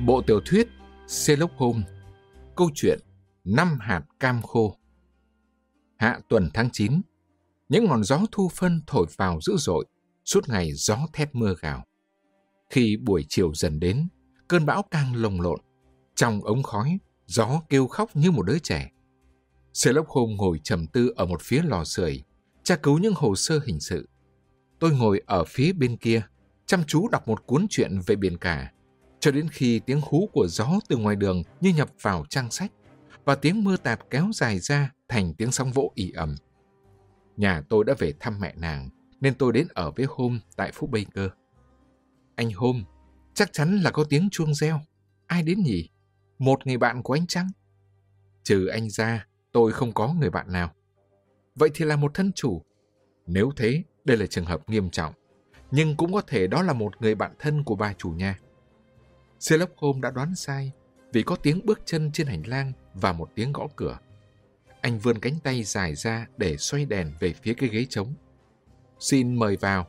Bộ tiểu thuyết Sherlock Holmes. Câu chuyện 5 hạt cam khô. Hạ tuần tháng 9, những ngọn gió thu phân thổi vào dữ dội, suốt ngày gió thét mưa gào. Khi buổi chiều dần đến, cơn bão càng lồng lộn. Trong ống khói, gió kêu khóc như một đứa trẻ. Sherlock Holmes ngồi trầm tư ở một phía lò sưởi, tra cứu những hồ sơ hình sự. Tôi ngồi ở phía bên kia, chăm chú đọc một cuốn truyện về biển cả, cho đến khi tiếng hú của gió từ ngoài đường như nhập vào trang sách, và tiếng mưa tạt kéo dài ra thành tiếng sóng vỗ ì ầm. Nhà tôi đã về thăm mẹ nàng, nên tôi đến ở với Holmes tại phố Baker. Anh Holmes, chắc chắn là có tiếng chuông reo. Ai đến nhỉ? Một người bạn của anh chăng? Trừ anh ra, tôi không có người bạn nào. Vậy thì là một thân chủ. Nếu thế, đây là trường hợp nghiêm trọng, nhưng cũng có thể đó là một người bạn thân của bà chủ nhà. Sherlock Holmes đã đoán sai, vì có tiếng bước chân trên hành lang và một tiếng gõ cửa. Anh vươn cánh tay dài ra để xoay đèn về phía cái ghế trống. Xin mời vào.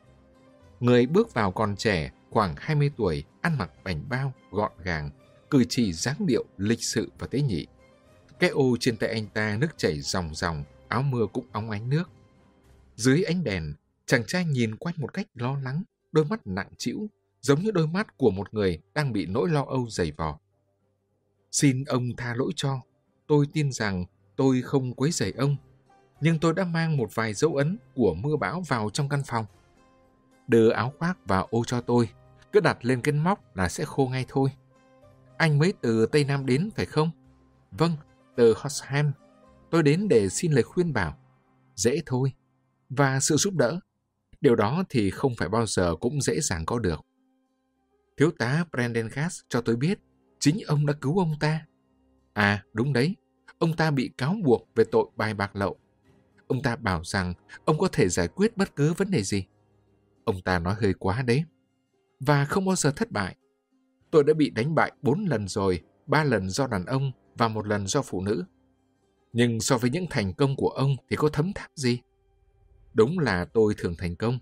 Người bước vào còn trẻ, khoảng 20 tuổi, ăn mặc bảnh bao, gọn gàng, cử chỉ dáng điệu lịch sự và tế nhị. Cái ô trên tay anh ta nước chảy ròng ròng, áo mưa cũng óng ánh nước. Dưới ánh đèn, chàng trai nhìn quanh một cách lo lắng, đôi mắt nặng trĩu, giống như đôi mắt của một người đang bị nỗi lo âu dày vò. Xin ông tha lỗi cho. Tôi tin rằng tôi không quấy rầy ông, nhưng tôi đã mang một vài dấu ấn của mưa bão vào trong căn phòng. Đưa áo khoác và ô cho tôi, cứ đặt lên cái móc là sẽ khô ngay thôi. Anh mới từ Tây Nam đến phải không? Vâng, từ Horsham. Tôi đến để xin lời khuyên bảo. Dễ thôi. Và sự giúp đỡ. Điều đó thì không phải bao giờ cũng dễ dàng có được. Thiếu tá Prendergast cho tôi biết chính ông đã cứu ông ta. À, đúng đấy. Ông ta bị cáo buộc về tội bài bạc lậu. Ông ta bảo rằng ông có thể giải quyết bất cứ vấn đề gì. Ông ta nói hơi quá đấy. Và không bao giờ thất bại. Tôi đã bị đánh bại 4 lần rồi, 3 lần do đàn ông và 1 lần do phụ nữ. Nhưng so với những thành công của ông thì có thấm tháp gì? Đúng là tôi thường thành công.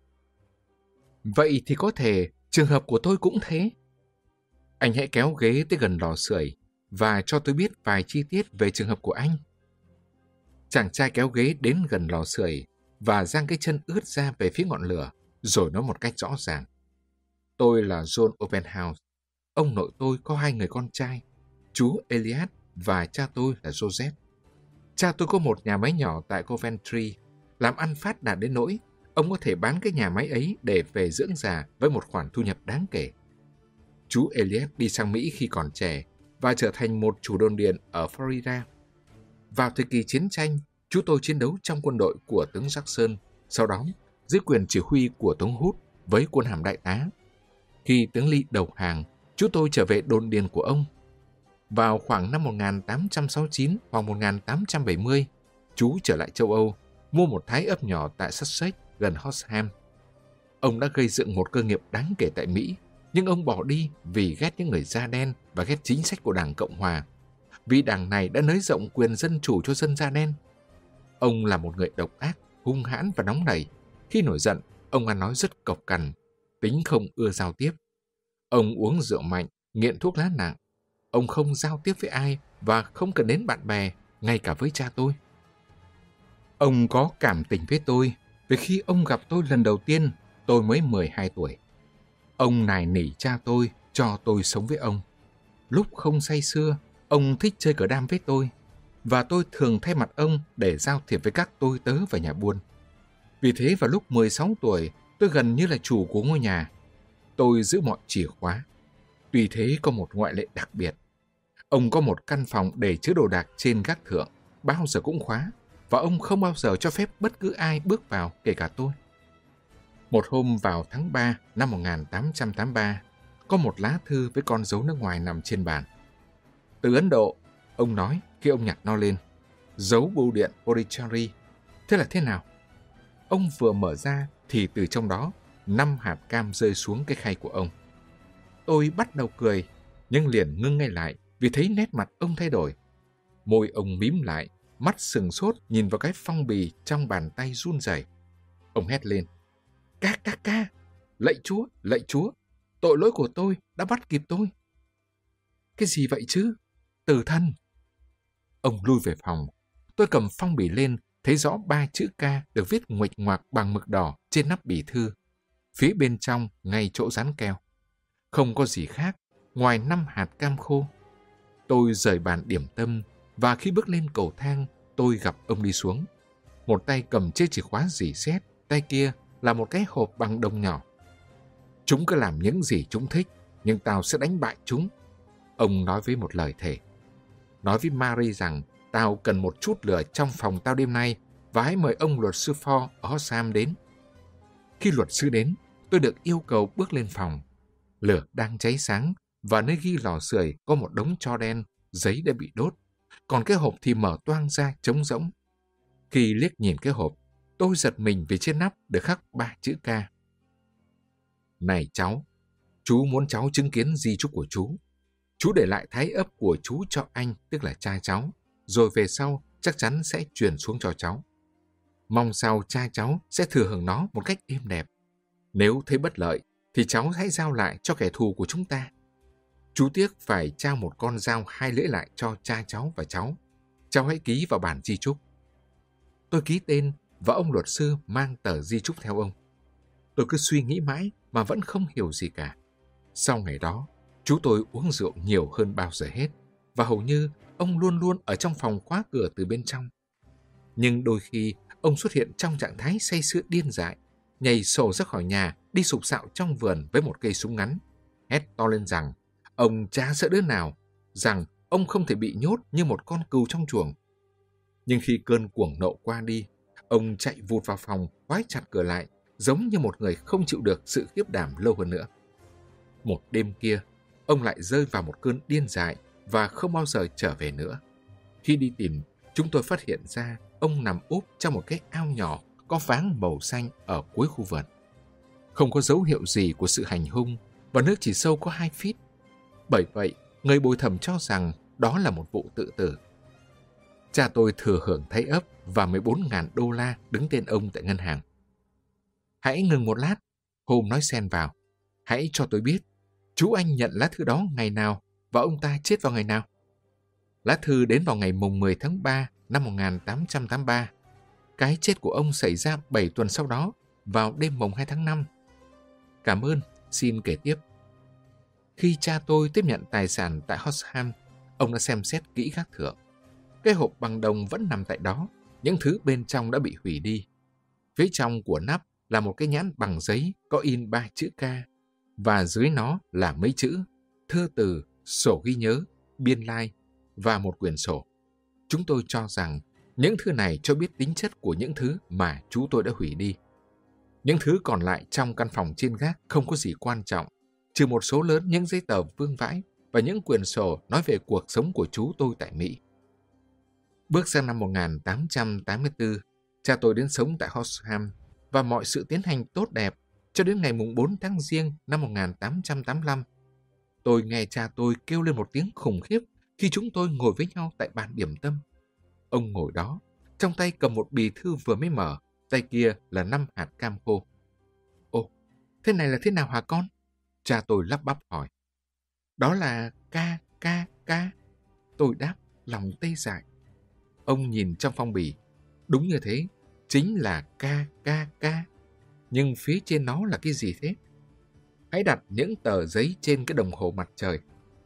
Vậy thì có thể trường hợp của tôi cũng thế. Anh hãy kéo ghế tới gần lò sưởi và cho tôi biết vài chi tiết về trường hợp của anh. Chàng trai kéo ghế đến gần lò sưởi và giang cái chân ướt ra về phía ngọn lửa, rồi nói một cách rõ ràng. Tôi là John Oppenhouse. Ông nội tôi có 2 người con trai, chú Elias và cha tôi là Joseph. Cha tôi có một nhà máy nhỏ tại Coventry, làm ăn phát đạt đến nỗi ông có thể bán cái nhà máy ấy để về dưỡng già với một khoản thu nhập đáng kể. Chú Elias đi sang Mỹ khi còn trẻ và trở thành một chủ đồn điền ở Florida. Vào thời kỳ chiến tranh, chú tôi chiến đấu trong quân đội của tướng Jackson, sau đó dưới quyền chỉ huy của tướng Hood với quân hàm đại tá. Khi tướng Lee đầu hàng, chú tôi trở về đồn điền của ông. Vào khoảng năm 1869 hoặc 1870, chú trở lại châu Âu, mua một thái ấp nhỏ tại Sussex gần Horsham. Ông đã gây dựng một cơ nghiệp đáng kể tại Mỹ, nhưng ông bỏ đi vì ghét những người da đen và ghét chính sách của Đảng Cộng Hòa, vì đảng này đã nới rộng quyền dân chủ cho dân da đen. Ông là một người độc ác, hung hãn và nóng nảy. Khi nổi giận, ông ăn nói rất cộc cằn, tính không ưa giao tiếp. Ông uống rượu mạnh, nghiện thuốc lá nặng. Ông không giao tiếp với ai và không cần đến bạn bè, ngay cả với cha tôi. Ông có cảm tình với tôi vì khi ông gặp tôi lần đầu tiên, tôi mới 12 tuổi. Ông nài nỉ cha tôi cho tôi sống với ông. Lúc không say sưa, ông thích chơi cờ đam với tôi, và tôi thường thay mặt ông để giao thiệp với các tôi tớ và nhà buôn. Vì thế vào lúc 16 tuổi, tôi gần như là chủ của ngôi nhà. Tôi giữ mọi chìa khóa. Tuy thế có một ngoại lệ đặc biệt. Ông có một căn phòng để chứa đồ đạc trên gác thượng, bao giờ cũng khóa, và ông không bao giờ cho phép bất cứ ai bước vào, kể cả tôi. Một hôm vào tháng 3 năm 1883, có một lá thư với con dấu nước ngoài nằm trên bàn. Từ Ấn Độ, ông nói khi ông nhặt nó lên. Dấu bưu điện Pondicherry. Thế là thế nào? Ông vừa mở ra thì từ trong đó 5 hạt cam rơi xuống cái khay của ông. Tôi bắt đầu cười, nhưng liền ngưng ngay lại vì thấy nét mặt ông thay đổi. Môi ông mím lại, mắt sừng sốt nhìn vào cái phong bì trong bàn tay run rẩy. Ông hét lên. Ca, lạy Chúa, tội lỗi của tôi đã bắt kịp tôi. Cái gì vậy chứ? Tử thân. Ông lui về phòng. Tôi cầm phong bì lên, thấy rõ 3 chữ K được viết nguệch ngoạc bằng mực đỏ trên nắp bì thư. Phía bên trong, ngay chỗ dán keo. Không có gì khác, ngoài 5 hạt cam khô. Tôi rời bàn điểm tâm, và khi bước lên cầu thang, tôi gặp ông đi xuống. Một tay cầm chiếc chìa khóa rỉ sét, tay kia là một cái hộp bằng đồng nhỏ. Chúng cứ làm những gì chúng thích, nhưng tao sẽ đánh bại chúng. Ông nói với một lời thề. Nói với Mary rằng tao cần một chút lửa trong phòng tao đêm nay và hãy mời ông luật sư Ford ở Hosham đến. Khi luật sư đến, tôi được yêu cầu bước lên phòng. Lửa đang cháy sáng và nơi ghi lò sưởi có một đống tro đen, giấy đã bị đốt, còn cái hộp thì mở toang ra trống rỗng. Khi liếc nhìn cái hộp, tôi giật mình vì trên nắp được khắc 3 chữ K. Này cháu, chú muốn cháu chứng kiến di chúc của chú. Chú để lại thái ấp của chú cho anh, tức là cha cháu, rồi về sau chắc chắn sẽ truyền xuống cho cháu. Mong sao cha cháu sẽ thừa hưởng nó một cách êm đẹp. Nếu thấy bất lợi, thì cháu hãy giao lại cho kẻ thù của chúng ta. Chú tiếc phải trao một con dao 2 lưỡi lại cho cha cháu và cháu. Cháu hãy ký vào bản di chúc. Tôi ký tên và ông luật sư mang tờ di chúc theo ông. Tôi cứ suy nghĩ mãi mà vẫn không hiểu gì cả. Sau ngày đó, chú tôi uống rượu nhiều hơn bao giờ hết, và hầu như ông luôn luôn ở trong phòng khóa cửa từ bên trong. Nhưng đôi khi, ông xuất hiện trong trạng thái say sưa điên dại, nhảy sổ ra khỏi nhà, đi sục sạo trong vườn với một cây súng ngắn, hét to lên rằng ông chả sợ đứa nào, rằng ông không thể bị nhốt như một con cừu trong chuồng. Nhưng khi cơn cuồng nộ qua đi, ông chạy vụt vào phòng, khóa chặt cửa lại, giống như một người không chịu được sự khiếp đảm lâu hơn nữa. Một đêm kia, ông lại rơi vào một cơn điên dại và không bao giờ trở về nữa. Khi đi tìm, chúng tôi phát hiện ra ông nằm úp trong một cái ao nhỏ có váng màu xanh ở cuối khu vườn. Không có dấu hiệu gì của sự hành hung và nước chỉ sâu có 2 feet. Bởi vậy, người bồi thẩm cho rằng đó là một vụ tự tử. Cha tôi thừa hưởng thái ấp và $14,000 đứng tên ông tại ngân hàng. Hãy ngừng một lát, Holmes nói xen vào. Hãy cho tôi biết, chú anh nhận lá thư đó ngày nào và ông ta chết vào ngày nào? Lá thư đến vào ngày mùng 10 tháng 3 năm 1883. Cái chết của ông xảy ra 7 tuần sau đó, vào đêm mùng 2 tháng 5. Cảm ơn, xin kể tiếp. Khi cha tôi tiếp nhận tài sản tại Hosham, ông đã xem xét kỹ các thượng. Cái hộp bằng đồng vẫn nằm tại đó, những thứ bên trong đã bị hủy đi. Phía trong của nắp là một cái nhãn bằng giấy có in 3 chữ K, và dưới nó là mấy chữ thư từ, sổ ghi nhớ, biên lai và một quyển sổ. Chúng tôi cho rằng những thứ này cho biết tính chất của những thứ mà chú tôi đã hủy đi. Những thứ còn lại trong căn phòng trên gác không có gì quan trọng, trừ một số lớn những giấy tờ vương vãi và những quyển sổ nói về cuộc sống của chú tôi tại Mỹ. Bước sang năm 1884, cha tôi đến sống tại Hosham và mọi sự tiến hành tốt đẹp cho đến ngày 4 tháng Giêng năm 1885. Tôi nghe cha tôi kêu lên một tiếng khủng khiếp khi chúng tôi ngồi với nhau tại bàn điểm tâm. Ông ngồi đó, trong tay cầm một bì thư vừa mới mở, tay kia là 5 hạt cam khô. Ồ, thế này là thế nào hả con? Cha tôi lắp bắp hỏi. Đó là K. Tôi đáp, lòng tê dại. Ông nhìn trong phong bì. Đúng như thế, chính là K. Nhưng phía trên nó là cái gì thế? Hãy đặt những tờ giấy trên cái đồng hồ mặt trời.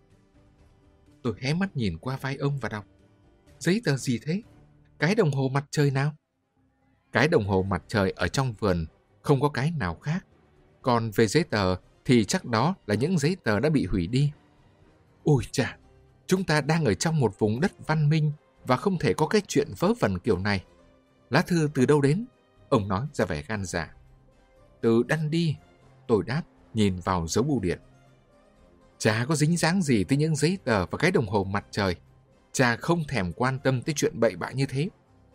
Tôi hé mắt nhìn qua vai ông và đọc. Giấy tờ gì thế? Cái đồng hồ mặt trời nào? Cái đồng hồ mặt trời ở trong vườn, không có cái nào khác. Còn về giấy tờ thì chắc đó là những giấy tờ đã bị hủy đi. Ôi chà, chúng ta đang ở trong một vùng đất văn minh và không thể có cái chuyện vớ vẩn kiểu này. Lá thư từ đâu đến? Ông nói ra vẻ gan dạ. Từ Dundee, tôi đáp, nhìn vào dấu bưu điện. Chả có dính dáng gì tới những giấy tờ và cái đồng hồ mặt trời. Cha không thèm quan tâm tới chuyện bậy bạ như thế.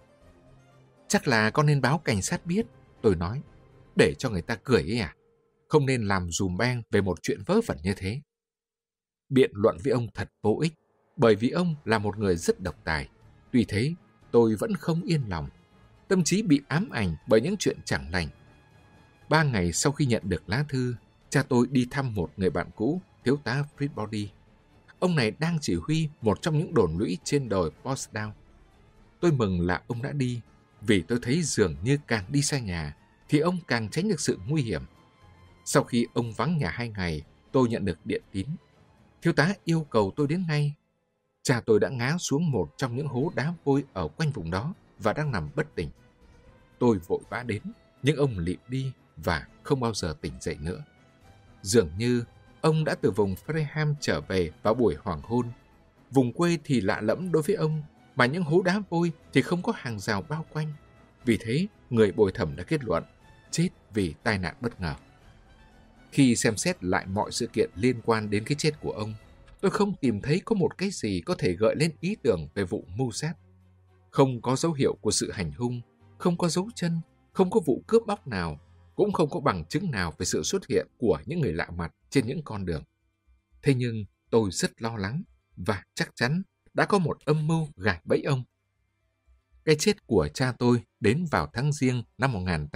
Chắc là con nên báo cảnh sát biết, tôi nói, để cho người ta cười ấy à. Không nên làm dùm beng về một chuyện vớ vẩn như thế. Biện luận với ông thật vô ích, bởi vì ông là một người rất độc tài. Tuy thế, tôi vẫn không yên lòng. Tâm trí bị ám ảnh bởi những chuyện chẳng lành. 3 ngày sau khi nhận được lá thư, cha tôi đi thăm một người bạn cũ, thiếu tá Fitbody. ông này đang chỉ huy một trong những đồn lũy trên đồi Portsdown. Tôi mừng là ông đã đi, vì tôi thấy dường như càng đi xa nhà, thì ông càng tránh được sự nguy hiểm. Sau khi ông vắng nhà 2 ngày, tôi nhận được điện tín. Thiếu tá yêu cầu tôi đến ngay. Cha tôi đã ngã xuống một trong những hố đá vôi ở quanh vùng đó và đang nằm bất tỉnh. Tôi vội vã đến, nhưng ông lịm đi và không bao giờ tỉnh dậy nữa. Dường như ông đã từ vùng Fareham trở về vào buổi hoàng hôn. Vùng quê thì lạ lẫm đối với ông, mà những hố đá vôi thì không có hàng rào bao quanh. Vì thế, người bồi thẩm đã kết luận chết vì tai nạn bất ngờ. Khi xem xét lại mọi sự kiện liên quan đến cái chết của ông, tôi không tìm thấy có một cái gì có thể gợi lên ý tưởng về vụ mưu sát. Không có dấu hiệu của sự hành hung, không có dấu chân, không có vụ cướp bóc nào, cũng không có bằng chứng nào về sự xuất hiện của những người lạ mặt trên những con đường. Thế nhưng tôi rất lo lắng và chắc chắn đã có một âm mưu gài bẫy ông. Cái chết của cha tôi đến vào tháng Giêng năm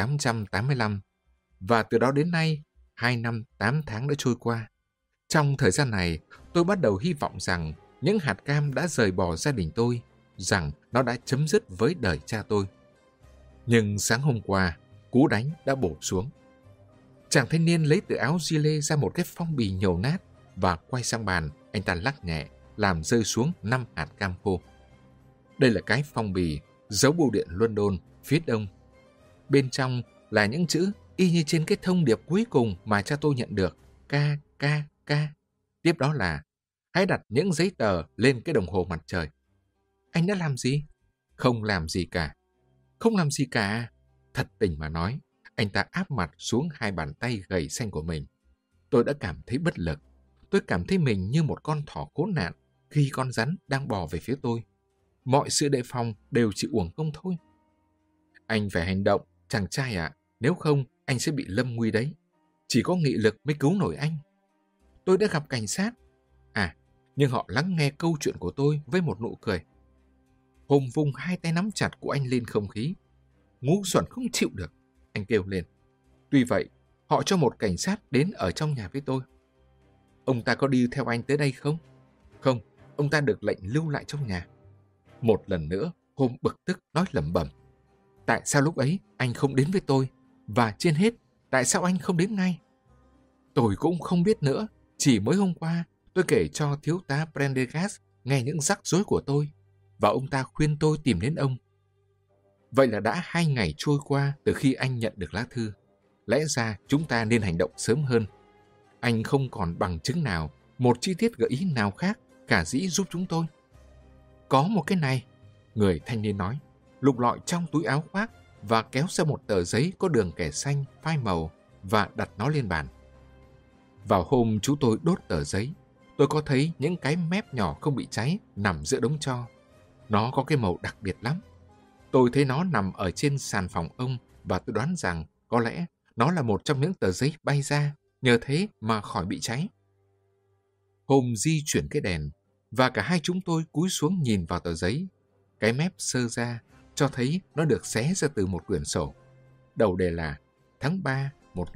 1885, và từ đó đến nay, 2 năm 8 tháng đã trôi qua. Trong thời gian này, tôi bắt đầu hy vọng rằng những hạt cam đã rời bỏ gia đình tôi, rằng nó đã chấm dứt với đời cha tôi. Nhưng sáng hôm qua, cú đánh đã bổ xuống. Chàng thanh niên lấy từ áo gilet ra một cái phong bì nhầu nát và quay sang bàn, anh ta lắc nhẹ, làm rơi xuống 5 hạt cam khô. Đây là cái phong bì dấu bưu điện London phía đông. Bên trong là những chữ y như trên cái thông điệp cuối cùng mà cha tôi nhận được, KKK. Tiếp đó là hãy đặt những giấy tờ lên cái đồng hồ mặt trời. Anh đã làm gì? Không làm gì cả. Không làm gì cả. Thật tình mà nói, anh ta áp mặt xuống 2 bàn tay gầy xanh của mình. Tôi đã cảm thấy bất lực. Tôi cảm thấy mình như một con thỏ khốn nạn khi con rắn đang bò về phía tôi. Mọi sự đề phòng đều chỉ uổng công thôi. Anh phải hành động, chàng trai ạ. Nếu không, anh sẽ bị lâm nguy đấy. Chỉ có nghị lực mới cứu nổi anh. Tôi đã gặp cảnh sát. Nhưng họ lắng nghe câu chuyện của tôi với một nụ cười. Hùng vùng 2 tay nắm chặt của anh lên không khí. Ngu xuẩn không chịu được, anh kêu lên. Tuy vậy, họ cho một cảnh sát đến ở trong nhà với tôi. Ông ta có đi theo anh tới đây không? Không, ông ta được lệnh lưu lại trong nhà. Một lần nữa, Hôm bực tức nói lẩm bẩm. Tại sao lúc ấy anh không đến với tôi? Và trên hết, tại sao anh không đến ngay? Tôi cũng không biết nữa. Chỉ mới hôm qua, tôi kể cho thiếu tá Prendergast nghe những rắc rối của tôi, và ông ta khuyên tôi tìm đến ông. Vậy là đã 2 ngày trôi qua từ khi anh nhận được lá thư. Lẽ ra chúng ta nên hành động sớm hơn. Anh không còn bằng chứng nào, một chi tiết gợi ý nào khác khả dĩ giúp chúng tôi. Có một cái này, người thanh niên nói, lục lọi trong túi áo khoác và kéo ra một tờ giấy có đường kẻ xanh, phai màu và đặt nó lên bàn. Vào hôm chú tôi đốt tờ giấy, tôi có thấy những cái mép nhỏ không bị cháy nằm giữa đống tro. Nó có cái màu đặc biệt lắm. Tôi thấy nó nằm ở trên sàn phòng ông và tôi đoán rằng có lẽ nó là một trong những tờ giấy bay ra, nhờ thế mà khỏi bị cháy. Hôm di chuyển cái đèn và cả hai chúng tôi cúi xuống nhìn vào tờ giấy. Cái mép sơ ra cho thấy nó được xé ra từ một quyển sổ. Đầu đề là tháng 3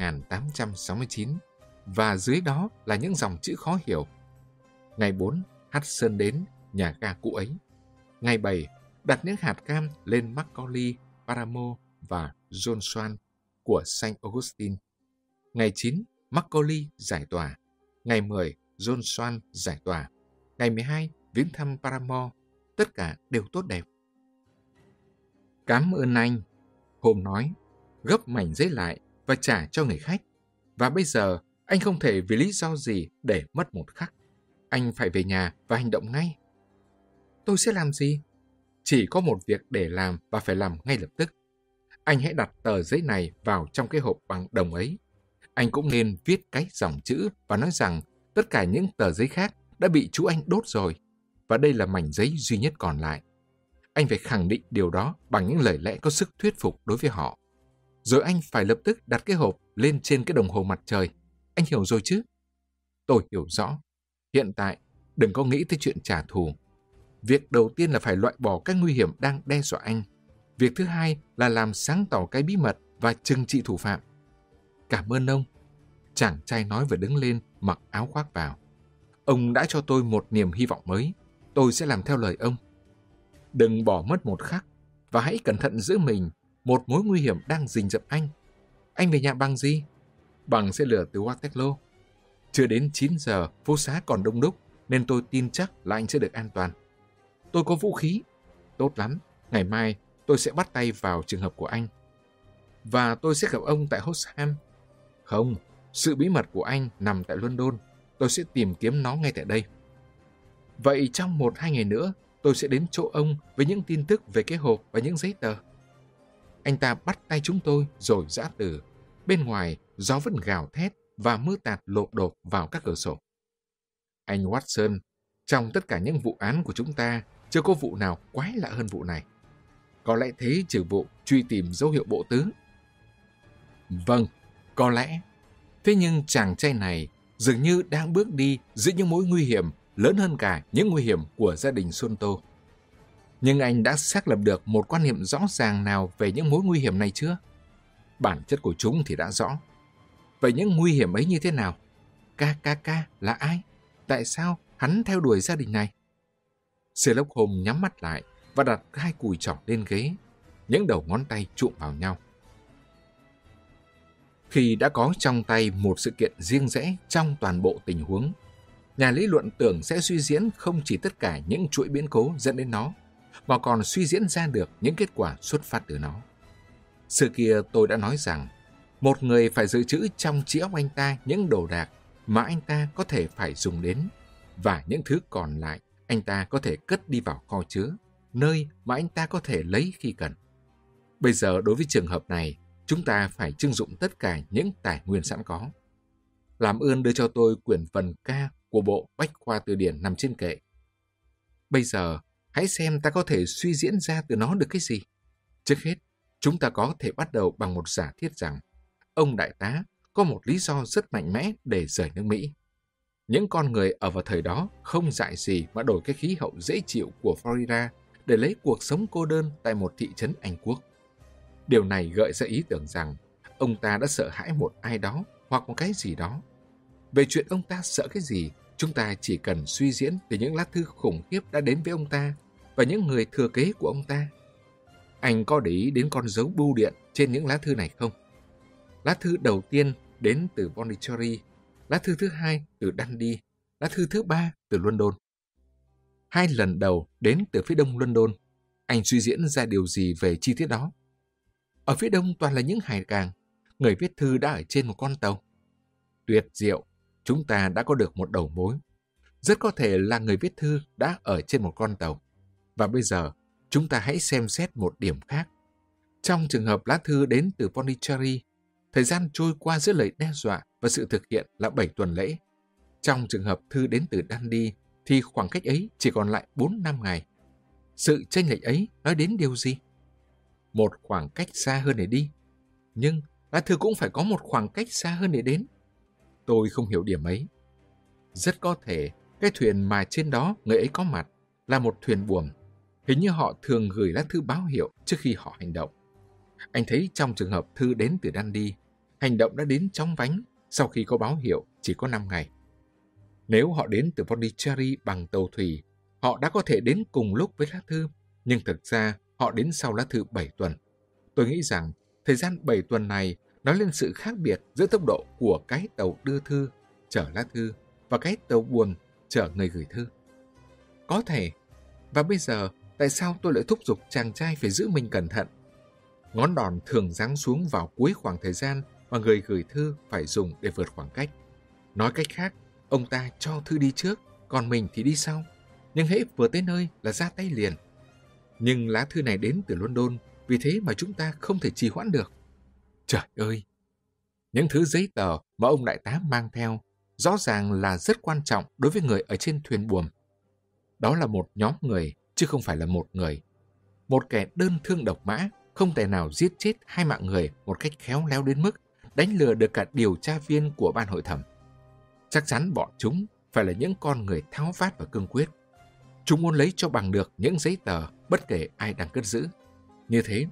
1869 và dưới đó là những dòng chữ khó hiểu. Ngày 4, Hudson đến nhà ga cũ ấy. Ngày 7, đặt những hạt cam lên Macaulay, Paramore và John Swan của Saint Augustine. Ngày 9, Macaulay giải tỏa. Ngày 10, John Swan giải tỏa. Ngày 12, viếng thăm Paramore. Tất cả đều tốt đẹp. Cảm ơn anh, Hôm nói, gấp mảnh giấy lại và trả cho người khách. Và bây giờ, anh không thể vì lý do gì để mất một khắc. Anh phải về nhà và hành động ngay. Tôi sẽ làm gì? Chỉ có một việc để làm và phải làm ngay lập tức. Anh hãy đặt tờ giấy này vào trong cái hộp bằng đồng ấy. Anh cũng nên viết cái dòng chữ và nói rằng tất cả những tờ giấy khác đã bị chú anh đốt rồi. Và đây là mảnh giấy duy nhất còn lại. Anh phải khẳng định điều đó bằng những lời lẽ có sức thuyết phục đối với họ. Rồi anh phải lập tức đặt cái hộp lên trên cái đồng hồ mặt trời. Anh hiểu rồi chứ? Tôi hiểu rõ. Hiện tại, đừng có nghĩ tới chuyện trả thù. Việc đầu tiên là phải loại bỏ các nguy hiểm đang đe dọa anh. Việc thứ hai là làm sáng tỏ cái bí mật và trừng trị thủ phạm. Cảm ơn ông. Chàng trai nói và đứng lên, mặc áo khoác vào. Ông đã cho tôi một niềm hy vọng mới. Tôi sẽ làm theo lời ông. Đừng bỏ mất một khắc và hãy cẩn thận giữ mình. Một mối nguy hiểm đang rình rập anh. Anh về nhà bằng gì? Bằng xe lửa từ Waterloo. Chưa đến 9 giờ, phố xá còn đông đúc, nên tôi tin chắc là anh sẽ được an toàn. Tôi có vũ khí. Tốt lắm, ngày mai tôi sẽ bắt tay vào trường hợp của anh. Và tôi sẽ gặp ông tại Horsham. Không, sự bí mật của anh nằm tại London. Tôi sẽ tìm kiếm nó ngay tại đây. Vậy trong 1-2 ngày nữa, tôi sẽ đến chỗ ông với những tin tức về cái hộp và những giấy tờ. Anh ta bắt tay chúng tôi rồi giã từ. Bên ngoài, gió vẫn gào thét và mưa tạt lộp đột vào các cửa sổ. Anh Watson, trong tất cả những vụ án của chúng ta, chưa có vụ nào quái lạ hơn vụ này. Có lẽ thế trừ vụ truy tìm dấu hiệu bộ tứ. Vâng, có lẽ. Thế nhưng chàng trai này dường như đang bước đi giữa những mối nguy hiểm lớn hơn cả những nguy hiểm của gia đình Sunto. Nhưng anh đã xác lập được một quan niệm rõ ràng nào về những mối nguy hiểm này chưa? Bản chất của chúng thì đã rõ. Vậy những nguy hiểm ấy như thế nào? KKK là ai? Tại sao hắn theo đuổi gia đình này? Sherlock Holmes nhắm mắt lại và đặt 2 cùi chỏ lên ghế. Những đầu ngón tay chụm vào nhau. Khi đã có trong tay một sự kiện riêng rẽ trong toàn bộ tình huống, nhà lý luận tưởng sẽ suy diễn không chỉ tất cả những chuỗi biến cố dẫn đến nó, mà còn suy diễn ra được những kết quả xuất phát từ nó. Xưa kia tôi đã nói rằng, một người phải dự trữ trong trí óc anh ta những đồ đạc mà anh ta có thể phải dùng đến, và những thứ còn lại anh ta có thể cất đi vào kho chứa, nơi mà anh ta có thể lấy khi cần. Bây giờ đối với trường hợp này, chúng ta phải trưng dụng tất cả những tài nguyên sẵn có. Làm ơn đưa cho tôi quyển vần ca của bộ Bách khoa từ điển nằm trên kệ. Bây giờ, hãy xem ta có thể suy diễn ra từ nó được cái gì. Trước hết, chúng ta có thể bắt đầu bằng một giả thiết rằng ông đại tá có một lý do rất mạnh mẽ để rời nước Mỹ. Những con người ở vào thời đó không dại gì mà đổi cái khí hậu dễ chịu của Florida để lấy cuộc sống cô đơn tại một thị trấn Anh Quốc. Điều này gợi ra ý tưởng rằng ông ta đã sợ hãi một ai đó hoặc một cái gì đó. Về chuyện ông ta sợ cái gì, chúng ta chỉ cần suy diễn từ những lá thư khủng khiếp đã đến với ông ta và những người thừa kế của ông ta. Anh có để ý đến con dấu bưu điện trên những lá thư này không? Lá thư đầu tiên đến từ Pondicherry, lá thư thứ hai từ Dundee, lá thư thứ ba từ London. 2 lần đầu đến từ phía đông London. Anh suy diễn ra điều gì về chi tiết đó? Ở phía đông toàn là những hải cảng. Người viết thư đã ở trên một con tàu. Tuyệt diệu, chúng ta đã có được một đầu mối. Rất có thể là người viết thư đã ở trên một con tàu. Và bây giờ, chúng ta hãy xem xét một điểm khác. Trong trường hợp lá thư đến từ Pondicherry, thời gian trôi qua giữa lời đe dọa và sự thực hiện là 7 tuần lễ. Trong trường hợp thư đến từ Dundee, thì khoảng cách ấy chỉ còn lại 4-5 ngày. Sự chênh lệch ấy nói đến điều gì? Một khoảng cách xa hơn để đi. Nhưng lá thư cũng phải có một khoảng cách xa hơn để đến. Tôi không hiểu điểm ấy. Rất có thể cái thuyền mà trên đó người ấy có mặt là một thuyền buồm. Hình như họ thường gửi lá thư báo hiệu trước khi họ hành động. Anh thấy trong trường hợp thư đến từ Dundee, hành động đã đến chóng vánh sau khi có báo hiệu chỉ có 5 ngày. Nếu họ đến từ Pondicherry bằng tàu thủy, họ đã có thể đến cùng lúc với lá thư, nhưng thực ra họ đến sau lá thư 7 tuần. Tôi nghĩ rằng thời gian 7 tuần này nói lên sự khác biệt giữa tốc độ của cái tàu đưa thư, chở lá thư, và cái tàu buồm chở người gửi thư. Có thể. Và bây giờ, tại sao tôi lại thúc giục chàng trai phải giữ mình cẩn thận? Ngón đòn thường giáng xuống vào cuối khoảng thời gian mà người gửi thư phải dùng để vượt khoảng cách. Nói cách khác, ông ta cho thư đi trước, còn mình thì đi sau. Nhưng hễ vừa tới nơi là ra tay liền. Nhưng lá thư này đến từ London, vì thế mà chúng ta không thể trì hoãn được. Trời ơi! Những thứ giấy tờ mà ông đại tá mang theo rõ ràng là rất quan trọng đối với người ở trên thuyền buồm. Đó là một nhóm người, chứ không phải là một người. Một kẻ đơn thương độc mã, không thể nào giết chết 2 mạng người một cách khéo léo đến mức đánh lừa được cả điều tra viên của ban hội thẩm. Chắc chắn bọn chúng phải là những con người tháo vát và cương quyết. Chúng muốn lấy cho bằng được những giấy tờ bất kể ai đang cất giữ. Như thế,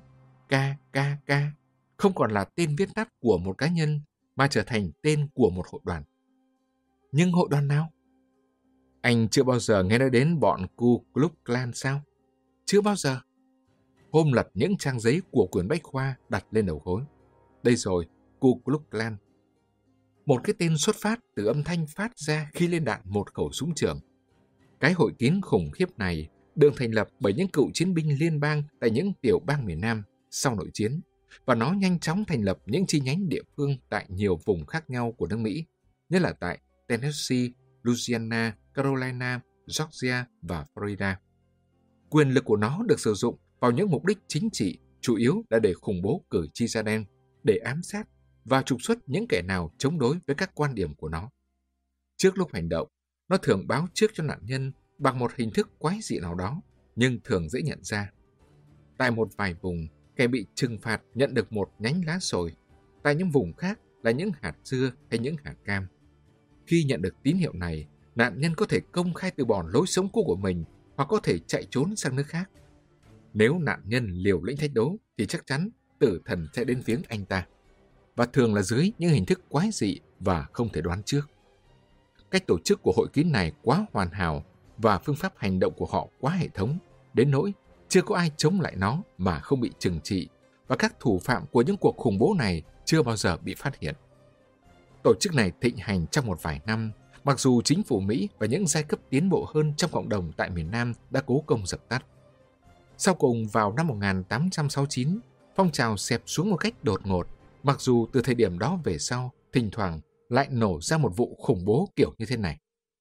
KKK không còn là tên viết tắt của một cá nhân mà trở thành tên của một hội đoàn. Nhưng hội đoàn nào? Anh chưa bao giờ nghe nói đến bọn Ku Klux Klan sao? Chưa bao giờ. Hôm lật những trang giấy của quyển bách khoa đặt lên đầu gối. Đây rồi, Ku Klux Klan. Một cái tên xuất phát từ âm thanh phát ra khi lên đạn một khẩu súng trường. Cái hội kín khủng khiếp này được thành lập bởi những cựu chiến binh liên bang tại những tiểu bang miền Nam sau nội chiến, và nó nhanh chóng thành lập những chi nhánh địa phương tại nhiều vùng khác nhau của nước Mỹ, nhất là tại Tennessee, Louisiana, Carolina, Georgia và Florida. Quyền lực của nó được sử dụng vào những mục đích chính trị, chủ yếu là để khủng bố cử tri da đen, để ám sát và trục xuất những kẻ nào chống đối với các quan điểm của nó. Trước lúc hành động, nó thường báo trước cho nạn nhân bằng một hình thức quái dị nào đó, nhưng thường dễ nhận ra. Tại một vài vùng, kẻ bị trừng phạt nhận được một nhánh lá sồi, tại những vùng khác là những hạt dưa hay những hạt cam. Khi nhận được tín hiệu này, nạn nhân có thể công khai từ bỏ lối sống cũ của mình hoặc có thể chạy trốn sang nước khác. Nếu nạn nhân liều lĩnh thách đố thì chắc chắn tử thần sẽ đến viếng anh ta, và thường là dưới những hình thức quái dị và không thể đoán trước. Cách tổ chức của hội kín này quá hoàn hảo và phương pháp hành động của họ quá hệ thống, đến nỗi chưa có ai chống lại nó mà không bị trừng trị, và các thủ phạm của những cuộc khủng bố này chưa bao giờ bị phát hiện. Tổ chức này thịnh hành trong một vài năm, mặc dù chính phủ Mỹ và những giai cấp tiến bộ hơn trong cộng đồng tại miền Nam đã cố công dập tắt. Sau cùng vào năm 1869, phong trào xẹp xuống một cách đột ngột, mặc dù từ thời điểm đó về sau, thỉnh thoảng lại nổ ra một vụ khủng bố kiểu như thế này.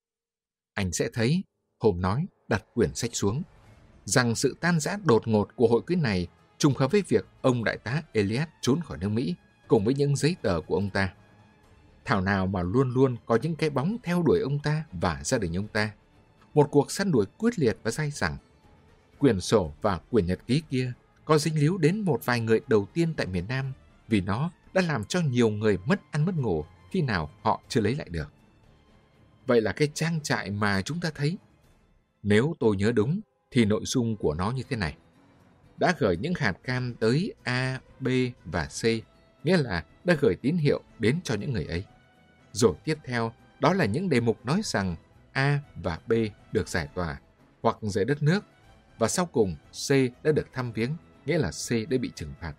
Anh sẽ thấy, Holmes nói, đặt quyển sách xuống, rằng sự tan rã đột ngột của hội kín này trùng hợp với việc ông đại tá Eliot trốn khỏi nước Mỹ cùng với những giấy tờ của ông ta. Thảo nào mà luôn luôn có những cái bóng theo đuổi ông ta và gia đình ông ta. Một cuộc săn đuổi quyết liệt và dai dẳng. Quyển sổ và quyển nhật ký kia có dính líu đến một vài người đầu tiên tại miền Nam, vì nó đã làm cho nhiều người mất ăn mất ngủ khi nào họ chưa lấy lại được. Vậy là cái trang trại mà chúng ta thấy, nếu tôi nhớ đúng thì nội dung của nó như thế này: đã gửi những hạt cam tới A, B và C, nghĩa là đã gửi tín hiệu đến cho những người ấy. Rồi tiếp theo, đó là những đề mục nói rằng A và B được giải tỏa hoặc rời đất nước, và sau cùng C đã được thăm viếng, nghĩa là C đã bị trừng phạt.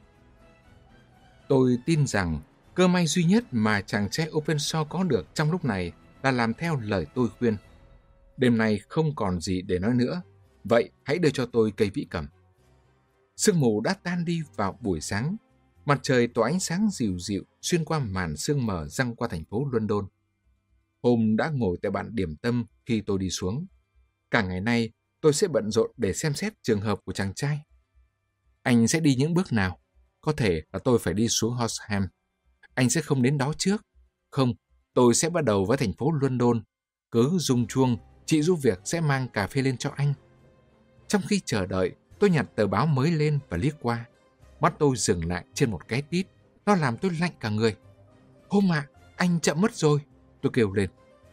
Tôi tin rằng cơ may duy nhất mà chàng trai Openshaw có được trong lúc này là làm theo lời tôi khuyên. Đêm nay không còn gì để nói nữa, vậy hãy đưa cho tôi cây vĩ cầm. Sương mù đã tan đi vào buổi sáng. Mặt trời tỏa ánh sáng dịu dịu xuyên qua màn sương mờ răng qua thành phố London. Holmes đã ngồi tại bàn điểm tâm khi tôi đi xuống. Cả ngày nay, tôi sẽ bận rộn để xem xét trường hợp của chàng trai. Anh sẽ đi những bước nào? Có thể là tôi phải đi xuống Horsham. Anh sẽ không đến đó trước. Không, tôi sẽ bắt đầu với thành phố London. Cứ rung chuông, chị giúp việc sẽ mang cà phê lên cho anh. Trong khi chờ đợi, tôi nhặt tờ báo mới lên và liếc qua. Mắt tôi dừng lại trên một cái tít. Nó làm tôi lạnh cả người. Holmes ạ, anh chậm mất rồi, tôi kêu lên.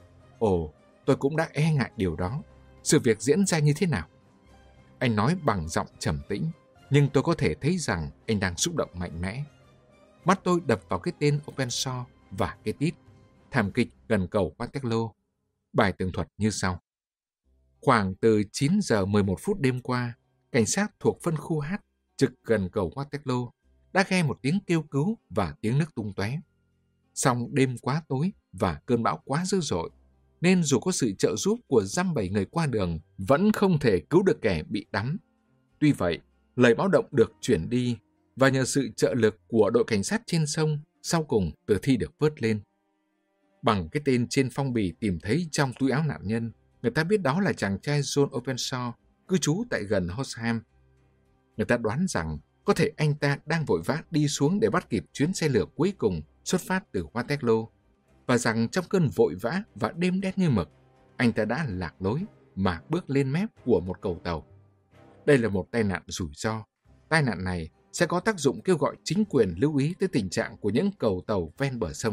Ồ, tôi cũng đã e ngại điều đó. Sự việc diễn ra như thế nào? Anh nói bằng giọng trầm tĩnh, nhưng tôi có thể thấy rằng anh đang xúc động mạnh mẽ. Mắt tôi đập vào cái tên Openshaw và cái tít: thảm kịch gần cầu Waterloo. Bài tường thuật như sau. Khoảng từ 9 giờ 11 phút đêm qua, cảnh sát thuộc phân khu H trực gần cầu Waterloo đã nghe một tiếng kêu cứu và tiếng nước tung tóe. Song đêm quá tối và cơn bão quá dữ dội, nên dù có sự trợ giúp của dăm bảy người qua đường, vẫn không thể cứu được kẻ bị đắm. Tuy vậy, lời báo động được chuyển đi, và nhờ sự trợ lực của đội cảnh sát trên sông, sau cùng tử thi được vớt lên. Bằng cái tên trên phong bì tìm thấy trong túi áo nạn nhân, người ta biết đó là chàng trai John Openshaw, cư trú tại gần Horsham. Người ta đoán rằng có thể anh ta đang vội vã đi xuống để bắt kịp chuyến xe lửa cuối cùng xuất phát từ Waterloo, và rằng trong cơn vội vã và đêm đen như mực, anh ta đã lạc lối mà bước lên mép của một cầu tàu. Đây là một tai nạn rủi ro. Tai nạn này sẽ có tác dụng kêu gọi chính quyền lưu ý tới tình trạng của những cầu tàu ven bờ sông.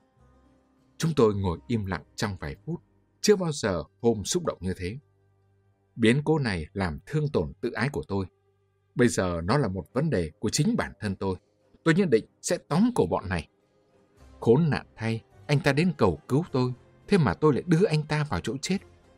Chúng tôi ngồi im lặng trong vài phút, chưa bao giờ Holmes xúc động như thế. Biến cố này làm thương tổn tự ái của tôi. Bây giờ nó là một vấn đề của chính bản thân tôi. Tôi nhất định sẽ tóm cổ bọn này. Khốn nạn thay, anh ta đến cầu cứu tôi, thế mà tôi lại đưa anh ta vào chỗ chết.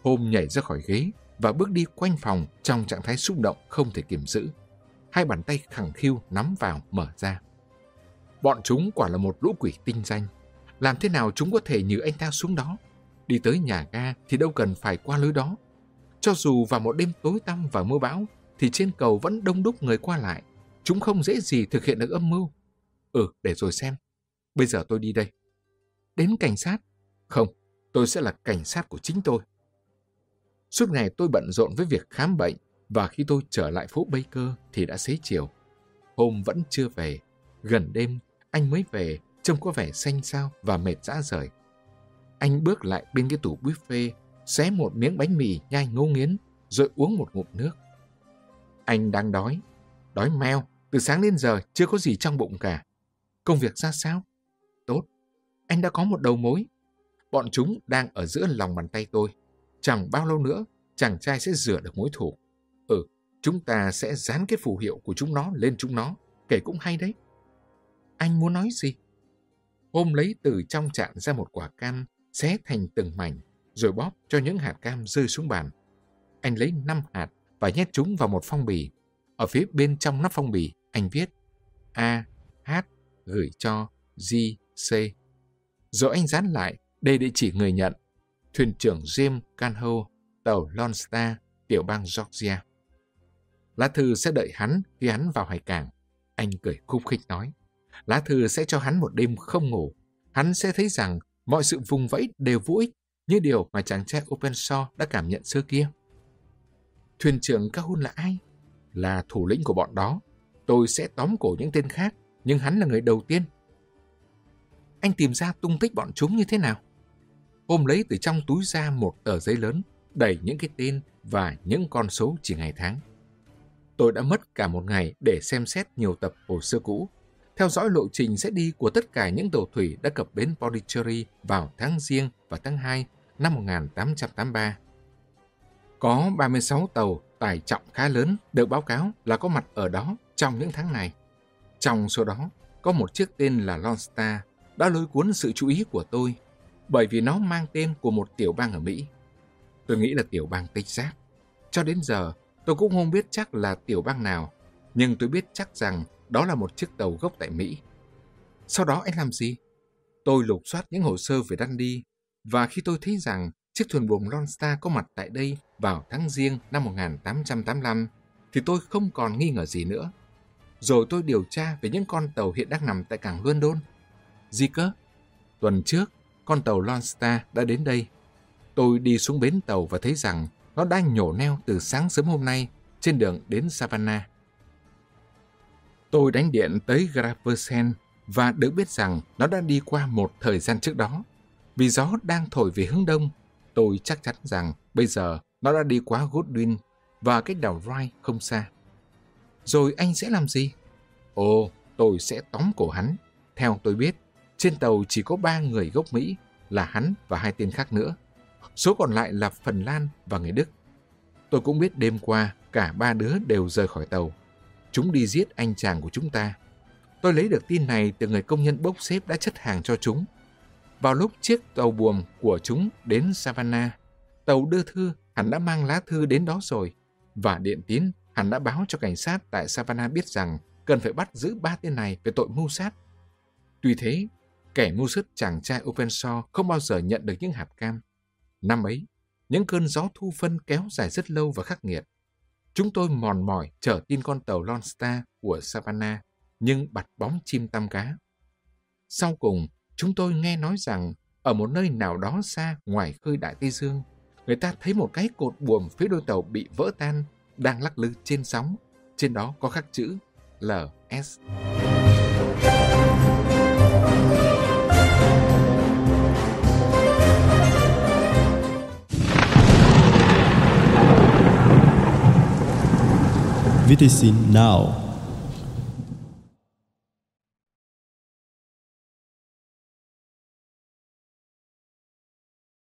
Hôm nhảy ra khỏi ghế và bước đi quanh phòng trong trạng thái xúc động không thể kiềm giữ. Hai bàn tay khẳng khiu nắm vào mở ra. Bọn chúng quả là một lũ quỷ tinh danh. Làm thế nào chúng có thể nhử anh ta xuống đó? Đi tới nhà ga thì đâu cần phải qua lối đó. Cho dù vào một đêm tối tăm và mưa bão thì trên cầu vẫn đông đúc người qua lại. Chúng không dễ gì thực hiện được âm mưu. Để rồi xem. Bây giờ tôi đi đây. Đến cảnh sát? Không, tôi sẽ là cảnh sát của chính tôi. Suốt ngày tôi bận rộn với việc khám bệnh, và khi tôi trở lại phố Baker thì đã xế chiều. Hôm vẫn chưa về. Gần đêm, anh mới về, trông có vẻ xanh xao và mệt rã rời. Anh bước lại bên cái tủ buffet, xé một miếng bánh mì nhai ngấu nghiến, rồi uống một ngụm nước. Anh đang đói. Đói meo, từ sáng đến giờ chưa có gì trong bụng cả. Công việc ra sao? Tốt. Anh đã có một đầu mối. Bọn chúng đang ở giữa lòng bàn tay tôi. Chẳng bao lâu nữa, chàng trai sẽ rửa được mối thù. Chúng ta sẽ dán cái phù hiệu của chúng nó lên chúng nó. Kể cũng hay đấy. Anh muốn nói gì? Hôm lấy từ trong chạn ra một quả cam, xé thành từng mảnh, rồi bóp cho những hạt cam rơi xuống bàn. Anh lấy 5 hạt và nhét chúng vào một phong bì. Ở phía bên trong nắp phong bì, anh viết A, H, gửi cho G, C. Rồi anh dán lại, đây địa chỉ người nhận. Thuyền trưởng James Canho, tàu Lone Star, tiểu bang Georgia. Lá thư sẽ đợi hắn khi hắn vào hải cảng. Anh cười khúc khích nói. Lá thư sẽ cho hắn một đêm không ngủ. Hắn sẽ thấy rằng mọi sự vùng vẫy đều vô ích, như điều mà chàng trai Openshaw đã cảm nhận xưa kia. Thuyền trưởng Cahun là ai? Là thủ lĩnh của bọn đó. Tôi sẽ tóm cổ những tên khác, nhưng hắn là người đầu tiên. Anh tìm ra tung tích bọn chúng như thế nào? Hôm lấy từ trong túi ra một tờ giấy lớn, đầy những cái tên và những con số chỉ ngày tháng. Tôi đã mất cả một ngày để xem xét nhiều tập hồ sơ cũ, theo dõi lộ trình sẽ đi của tất cả những tàu thủy đã cập bến Pondicherry vào tháng Giêng và tháng 2 năm 1883. Có 36 tàu tải trọng khá lớn được báo cáo là có mặt ở đó trong những tháng này. Trong số đó, có một chiếc tên là Lone Star đã lôi cuốn sự chú ý của tôi bởi vì nó mang tên của một tiểu bang ở Mỹ. Tôi nghĩ là tiểu bang Texas. Cho đến giờ, tôi cũng không biết chắc là tiểu bang nào, nhưng tôi biết chắc rằng đó là một chiếc tàu gốc tại Mỹ. Sau đó anh làm gì? Tôi lục soát những hồ sơ về Dundee, và khi tôi thấy rằng chiếc thuyền buồm Lone Star có mặt tại đây vào tháng Giêng năm 1885, thì tôi không còn nghi ngờ gì nữa. Rồi tôi điều tra về những con tàu hiện đang nằm tại cảng London. Gì cơ? Tuần trước, con tàu Lone Star đã đến đây. Tôi đi xuống bến tàu và thấy rằng nó đang nhổ neo từ sáng sớm hôm nay trên đường đến Savannah. Tôi đánh điện tới Gravesend và được biết rằng nó đã đi qua một thời gian trước đó. Vì gió đang thổi về hướng đông, tôi chắc chắn rằng bây giờ nó đã đi qua Goodwin và cách đảo Wright không xa. Rồi anh sẽ làm gì? Tôi sẽ tóm cổ hắn. Theo tôi biết, trên tàu chỉ có 3 người gốc Mỹ, là hắn và 2 tên khác nữa. Số còn lại là Phần Lan và người Đức. Tôi cũng biết đêm qua cả 3 đứa đều rời khỏi tàu. Chúng đi giết anh chàng của chúng ta. Tôi lấy được tin này từ người công nhân bốc xếp đã chất hàng cho chúng. Vào lúc chiếc tàu buồm của chúng đến Savannah, tàu đưa thư hẳn đã mang lá thư đến đó rồi, và điện tín hẳn đã báo cho cảnh sát tại Savannah biết rằng cần phải bắt giữ 3 tên này về tội mưu sát. Tuy thế, kẻ mưu sát chàng trai Openshaw không bao giờ nhận được những hạt cam. Năm ấy, những cơn gió thu phân kéo dài rất lâu và khắc nghiệt. Chúng tôi mòn mỏi chở tin con tàu Lone Star của Savannah, nhưng bặt bóng chim tăm cá. Sau cùng, chúng tôi nghe nói rằng ở một nơi nào đó xa ngoài khơi Đại Tây Dương, người ta thấy một cái cột buồm phía đôi tàu bị vỡ tan, đang lắc lư trên sóng. Trên đó có khắc chữ LS. VTC Now.